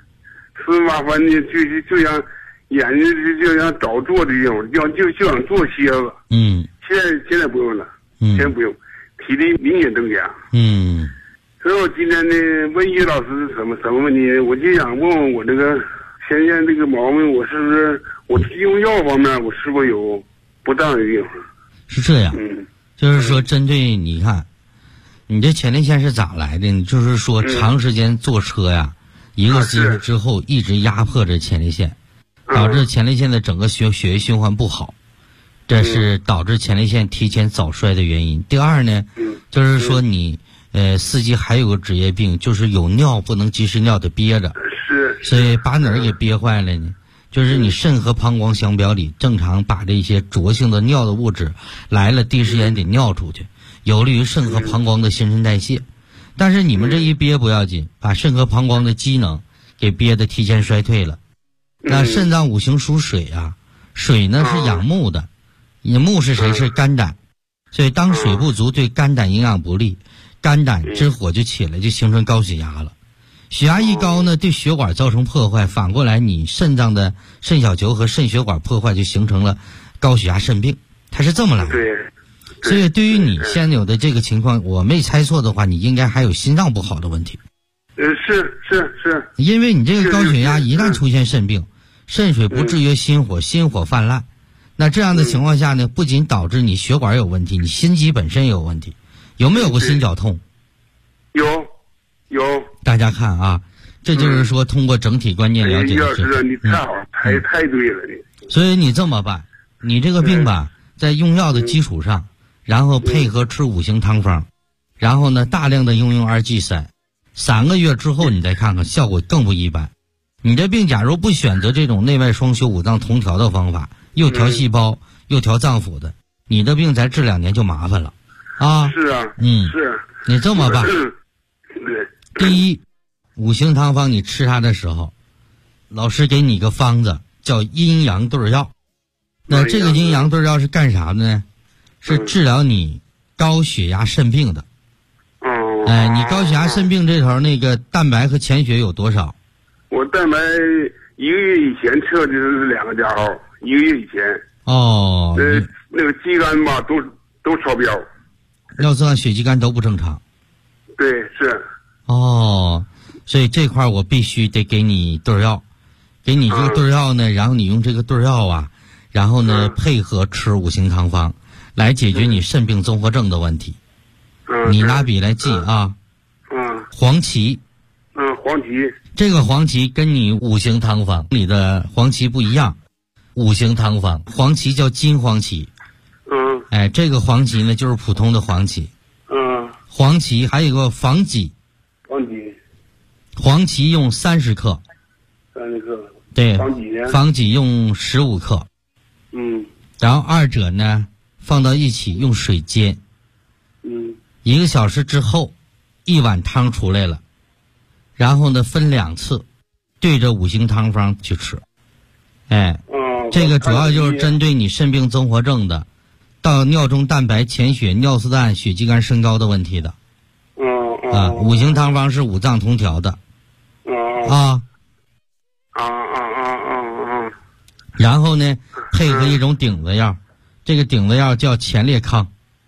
4、8分的，就像眼睛就像找坐的地方，就想坐歇子。现在不用了，现在不用，体力明显增加。所以我今天呢问岳老师是什么问题？我就想问问我这个前列腺这个毛病，我是不是我用药方面我是不是有不当的地方？是这样，就是说针对你看，你这前列腺是咋来的？你就是说长时间坐车呀，一个姿势之后一直压迫着前列腺，导致前列腺的整个血液循环不好，这是导致前列腺提前早衰的原因。第二呢，就是说你司机还有个职业病，就是有尿不能及时尿的憋着，所以把哪儿给憋坏了呢？就是你肾和膀胱相表里，正常把这些浊性的尿的物质来了，第一时间得尿出去，有利于肾和膀胱的新陈代谢。但是你们这一憋不要紧，把肾和膀胱的机能给憋得提前衰退了。那肾脏五行属水啊，水呢是养木的，木是谁？是肝胆。所以当水不足，对肝胆营养不利，肝胆之火就起来，就形成高血压了。血压一高呢，对血管造成破坏，反过来你肾脏的肾小球和肾血管破坏，就形成了高血压肾病，它是这么来的。所以对于你现有的这个情况，我没猜错的话，你应该还有心脏不好的问题。是，因为你这个高血压一旦出现肾病，肾水不制约心火，心火泛滥，那这样的情况下呢，不仅导致你血管有问题，你心肌本身也有问题。有没有过心绞痛？有。大家看啊，这就是说通过整体观念了解。岳老师，你太好，太对了，
所以你这么办，你这个病吧，在用药的基础上，然后配合吃5行汤方，然后呢大量的用2G3，3个月之后你再看看，效果更不一般。你这病假如不选择这种内外双修5脏同调的方法，又调细胞又调脏腑的，你的病才治2年就麻烦了啊。
是啊，是。
你这么办，第一，5行汤方你吃它的时候，老师给你个方子叫阴阳对药。那这个阴阳对药是干啥的呢？是治疗你高血压肾病的。你高血压肾病这头那个蛋白和潜血有多少？
我蛋白1个月以前测的是2个加号，1个月以前。那个肌酐吧都超标，
尿酸、血肌酐都不正常。
对，是。
所以这块我必须得给你对药，给你这个对药呢，然后你用这个对药啊，然后呢配合吃5行汤方，来解决你肾病综合症的问题。你拿笔来记啊。黄芪。
黄芪。
这个黄芪跟你5行汤方里的黄芪不一样，5行汤方黄芪叫金黄芪。这个黄芪呢就是普通的黄芪。黄芪还有一个防己。黄芪用30克。对，防己用15克。然后2者呢放到一起用水煎。1个小时之后，1碗汤出来了，然后呢分2次，对着5行汤方去吃。这个主要就是针对你肾病综合症的，到尿中蛋白、潜血、尿素氮、血肌酐升高的问题的。5行汤方是5脏同调的。然后呢配合一种顶子药，这个顶子药叫前列康。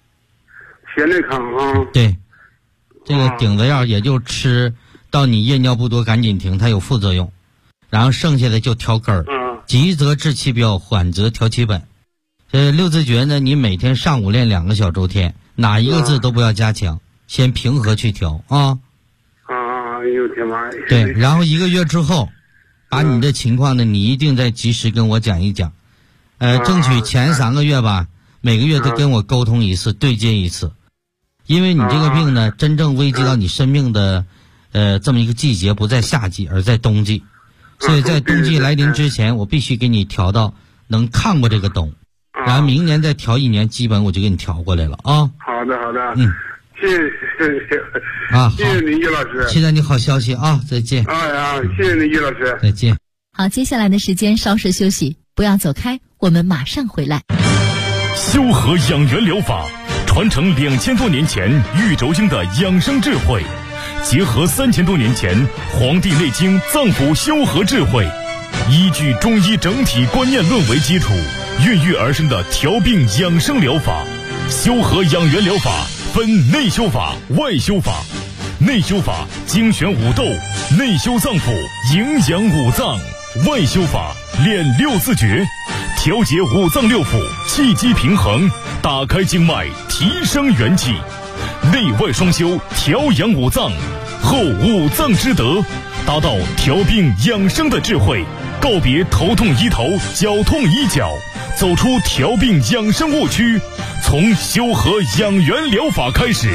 对，这个顶子药也就吃到你夜尿不多赶紧停，它有副作用，然后剩下的就调根儿。急则治其标，缓则调其本。6字诀呢，你每天上午练2个小周天，哪一个字都不要加强，先平和去调啊。
呦天妈呀！
对，然后1个月之后，把你的情况呢，你一定再及时跟我讲一讲。争取前3个月吧，每个月都跟我沟通一次，对接一次。因为你这个病呢，真正危及到你生命的这么一个季节不在夏季，而在冬季。所以在冬季来临之前，我必须给你调到能抗过这个冬，然后明年再调1年，基本我就给你调过来了啊。
好的。谢谢
谢谢
您，叶老师。
期待你好消息啊！再见。
谢谢您，叶老师。
再见。
好，接下来的时间稍事休息，不要走开，我们马上回来。
修和养元疗法传承2000多年前玉轴经的养生智慧，结合3000多年前《黄帝内经》脏腑修和智慧，依据中医整体观念论为基础，孕育而生的调病养生疗法。修和养元疗法分内修法、外修法。内修法精选5斗，内修脏腑，营养5脏；外修法练6字诀，调节5脏6腑，气机平衡，打开经脉，提升元气。内外双修，调养5脏，后5脏之德，达到调病养生的智慧，告别头痛医头，脚痛医脚，走出调病养生误区，从修和养元疗法开始。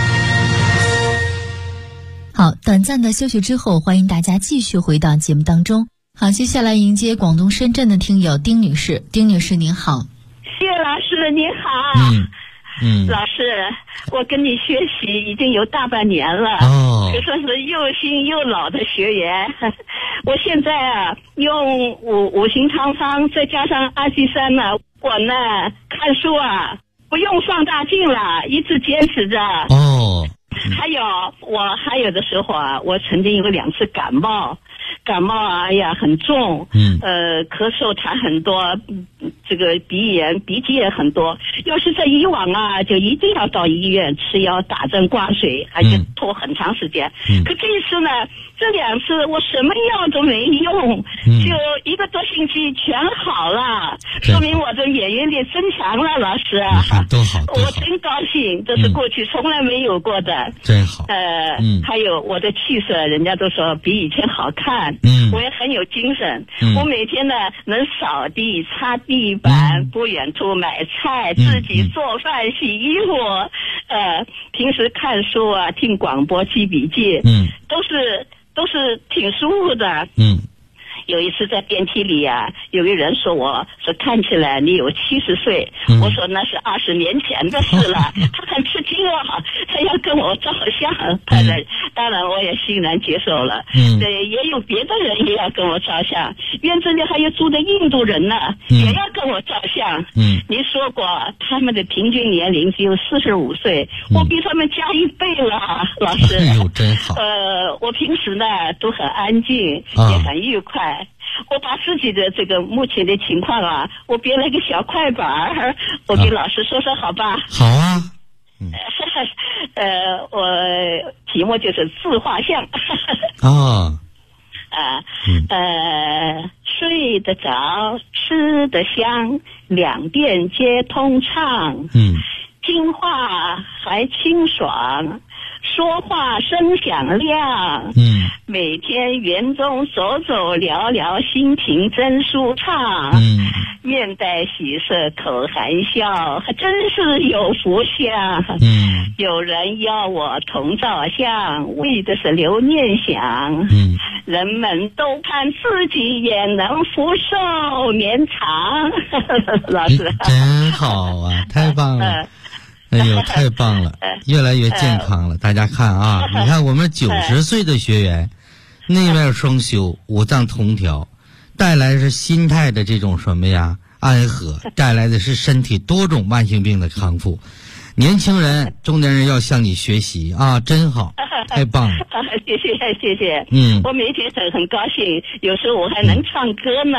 好，短暂的休息之后，欢迎大家继续回到节目当中。好，接下来迎接广东深圳的听友丁女士。丁女士您好。
谢老师您好。老师，我跟你学习已经有大半年了，可算是又新又老的学员。我现在用五行汤方再加上2G3呢，我呢看书不用放大镜了，一直坚持着。还有我还有的时候我曾经有过2次感冒很重，咳嗽痰很多， 这个鼻炎、鼻涕也很多。要是在以往啊，就一定要到医院吃药、打针、挂水，而且拖很长时间。可这一次呢，这2次我什么药都没用，就1个多星期全好了，说明我的免疫力增强了，老师。
多好，
我真高兴，这是过去从来没有过的。
真好。
还有我的气色，人家都说比以前好看。我也很有精神。我每天呢能扫地、擦地板，不远处买菜，自己做饭、洗衣服。平时看书啊，听广播、记笔记，都是挺舒服的。有一次在电梯里啊，有个人说看起来你有70岁，我说那是20年前的事了。他很吃惊啊，他要跟我照相。当然我也欣然接受了。也有别的人也要跟我照相，院子里还有住的印度人呢，也要跟我照相。您说过他们的平均年龄只有45岁，我比他们加1倍了，老师。
真好。
我平时呢都很安静，也很愉快。我把自己的这个目前的情况啊，我编了一个小快板，我给老师说说好吧？
好啊。
我题目就是自画像。睡得着，吃得香，2遍皆通畅。听话还清爽，说话声响亮。每天园中走走聊聊，心情真舒畅。面带喜色口含笑，还真是有福相。有人邀我同照相，为的是留念想。人们都盼自己也能福寿绵长。老师
真好啊，太棒了。哎呦，太棒了，越来越健康了。大家看啊，你看我们90岁的学员，内外双修，五脏同调，带来的是心态的这种什么呀安和，带来的是身体多种慢性病的康复。年轻人、中年人要向你学习啊，真好，太棒了。
谢谢。我每天很高兴，有时候我还能唱歌呢。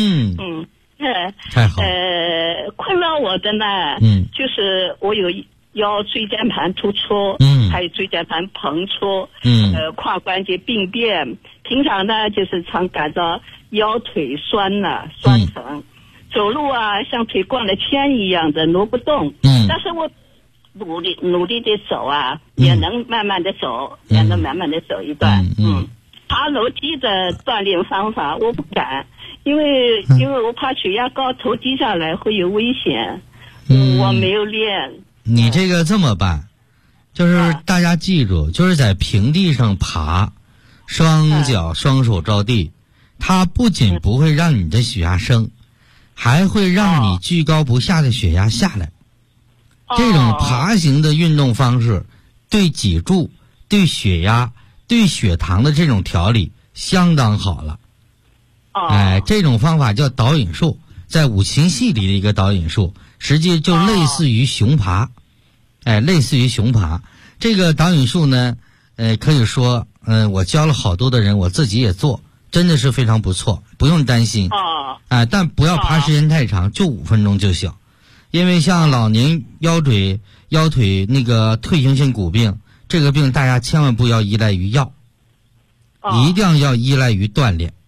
太好。
困扰我的呢，就是我有腰椎间盘突出，还有椎间盘膨出，胯关节病变。平常呢，就是常感到腰腿酸疼，走路啊像腿灌了铅一样的挪不动。但是我努力的走啊，也能慢慢的走，也能慢慢的走一段。爬楼梯的锻炼方法我不敢，因为我怕血压高，头低下来会有危险。我没有练。
你这个这么办，就是大家记住，就是在平地上爬，双脚双手着地，它不仅不会让你的血压升，还会让你居高不下的血压下来。这种爬行的运动方式对脊柱、对血压、对血糖的这种调理相当好了。这种方法叫导引术，在五禽戏里的一个导引术，实际就类似于熊爬。类似于熊爬。这个导引术呢，可以说，我教了好多的人，我自己也做，真的是非常不错，不用担心。但不要爬时间太长，就5分钟就行。因为像老年腰腿那个退行性骨病，这个病大家千万不要依赖于药，一定要依赖于锻炼。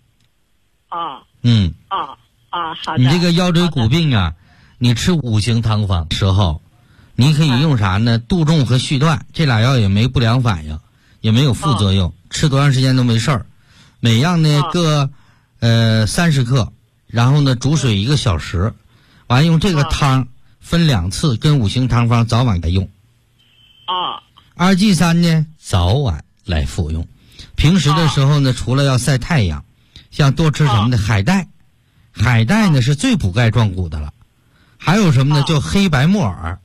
好的。
你这个腰椎骨病啊，你吃5行汤方时候，你可以用啥呢？杜仲和续断，这俩药也没不良反应，也没有副作用，吃多长时间都没事儿。每样呢各30克，然后呢煮水1个小时，完用这个汤分2次，跟5行汤方早晚来用。2G3呢早晚来服用。平时的时候呢，除了要晒太阳，像多吃什么呢？海带呢是最补钙壮骨的了。还有什么呢？就黑白木耳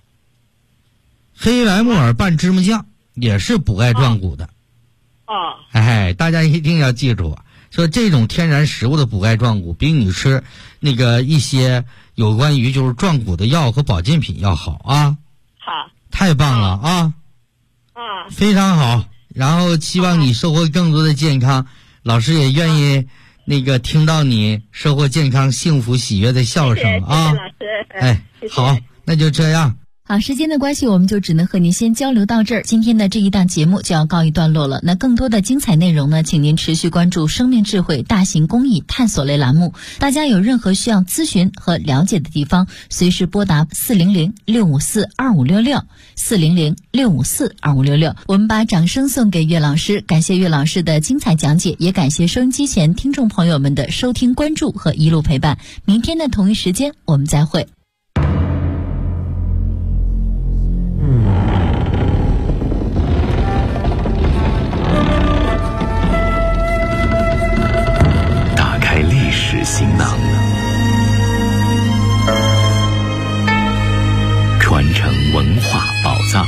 拌芝麻酱也是补钙壮骨的。大家一定要记住，说这种天然食物的补钙壮骨比你吃那个一些有关于就是壮骨的药和保健品要好啊。
好，
太棒了啊。非常好。然后希望你收获更多的健康，老师也愿意那个听到你收获健康、幸福、喜悦的笑声啊！
谢谢老师，
哎，好，那就这样。
好，时间的关系，我们就只能和您先交流到这儿。今天的这一档节目就要告一段落了。那更多的精彩内容呢，请您持续关注生命智慧大型公益探索类栏目。大家有任何需要咨询和了解的地方，随时拨打400-654-2566，400-654-2566。我们把掌声送给岳老师，感谢岳老师的精彩讲解，也感谢收音机前听众朋友们的收听、关注和一路陪伴。明天的同一时间，我们再会。
行囊，传承文化宝藏。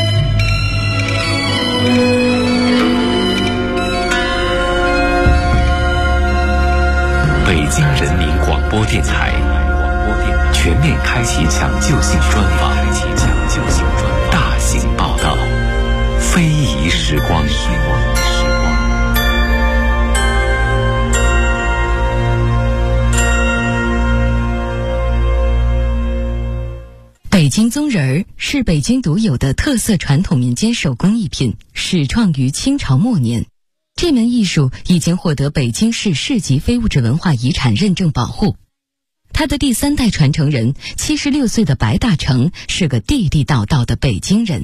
北京人民广播电台全面开启抢救性专访，大型报道，非遗时光。
北京宗人儿是北京独有的特色传统民间手工艺品，始创于清朝末年。这门艺术已经获得北京市市级非物质文化遗产认证保护。他的第3代传承人76岁的白大成是个地地道道的北京人。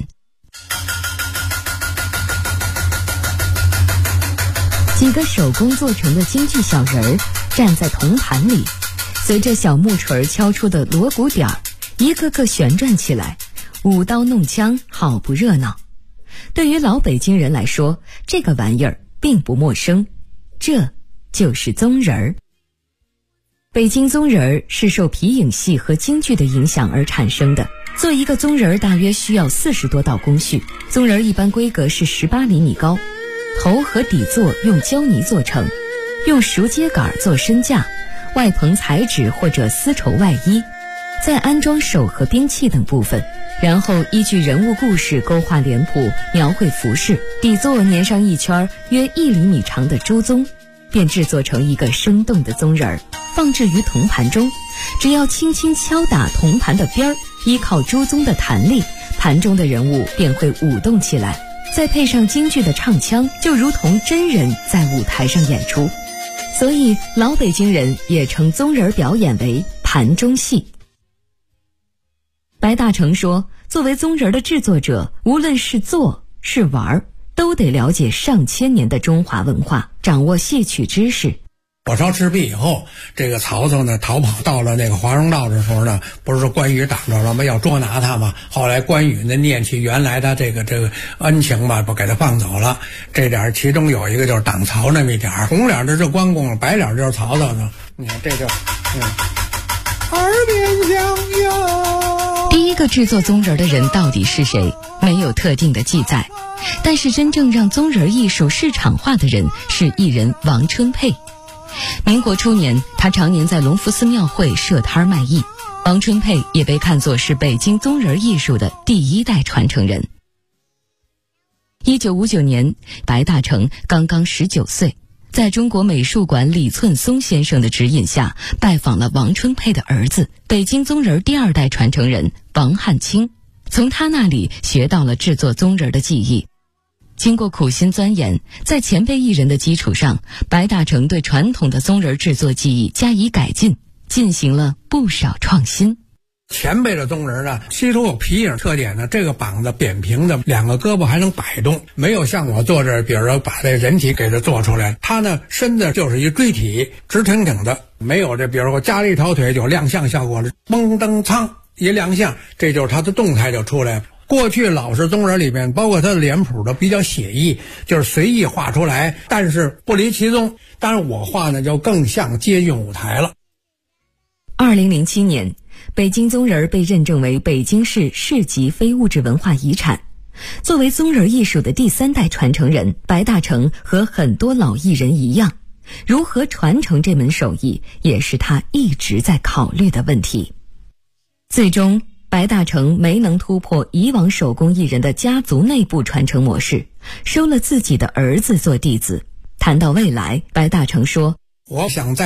几个手工做成的京剧小人儿站在铜盘里，随着小木锤敲出的锣鼓点儿，一个个旋转起来，舞刀弄枪，好不热闹。对于老北京人来说，这个玩意儿并不陌生，这就是宗人儿。北京宗人儿是受皮影戏和京剧的影响而产生的。做一个宗人儿大约需要40多道工序，宗人儿一般规格是18厘米高，头和底座用胶泥做成，用熟秸秆做身架，外棚彩纸或者丝绸外衣，再安装手和兵器等部分，然后依据人物故事勾画脸谱，描绘服饰，底座粘上一圈约1厘米长的猪鬃，便制作成一个生动的宗人儿，放置于铜盘中。只要轻轻敲打铜盘的边儿，依靠猪鬃的弹力，盘中的人物便会舞动起来，再配上京剧的唱腔，就如同真人在舞台上演出。所以老北京人也称宗人表演为盘中戏。白大成说，作为宗人的制作者，无论是做是玩，都得了解上千年的中华文化，掌握戏曲知识。
火烧赤壁以后，这个曹操呢逃跑到了那个华容道的时候呢，不是说关羽挡着了吗？要捉拿他嘛。后来关羽呢念起原来的这个恩情吧，不给他放走了。这点其中有一个就是挡曹那么一点，红脸的是关公，白脸就是曹操呢。你看这就耳边响哟。
第一个制作宗人的人到底是谁？没有特定的记载，但是真正让宗人艺术市场化的人是艺人王春佩。民国初年，他常年在隆福寺庙会设摊卖艺。王春佩也被看作是北京宗人艺术的第1代传承人。1959年，白大成刚刚19岁，在中国美术馆李寸松先生的指引下，拜访了王春佩的儿子，北京宗人第2代传承人王汉卿，从他那里学到了制作宗人的技艺。经过苦心钻研，在前辈艺人的基础上，白大成对传统的宗人制作技艺加以改进，进行了不少创新。
前辈的宗人呢，其实有皮影特点呢，这个膀子扁平的，2个胳膊还能摆动，没有像我做这，比如说把这人体给它做出来，他呢身子就是一锥体，直挺挺的，没有这，比如说加了一条腿就亮相效果了，嘣噔苍一亮相，这就是他的动态就出来了。过去老式宗人里面，包括他的脸谱的比较写意，就是随意画出来，但是不离其宗。当然我画呢就更像接近舞台了。
2007年，北京宗人被认证为北京市市级非物质文化遗产。作为宗人艺术的第3代传承人，白大成和很多老艺人一样，如何传承这门手艺，也是他一直在考虑的问题。最终白大成没能突破以往手工艺人的家族内部传承模式，收了自己的儿子做弟子。谈到未来，白大成说，
我想在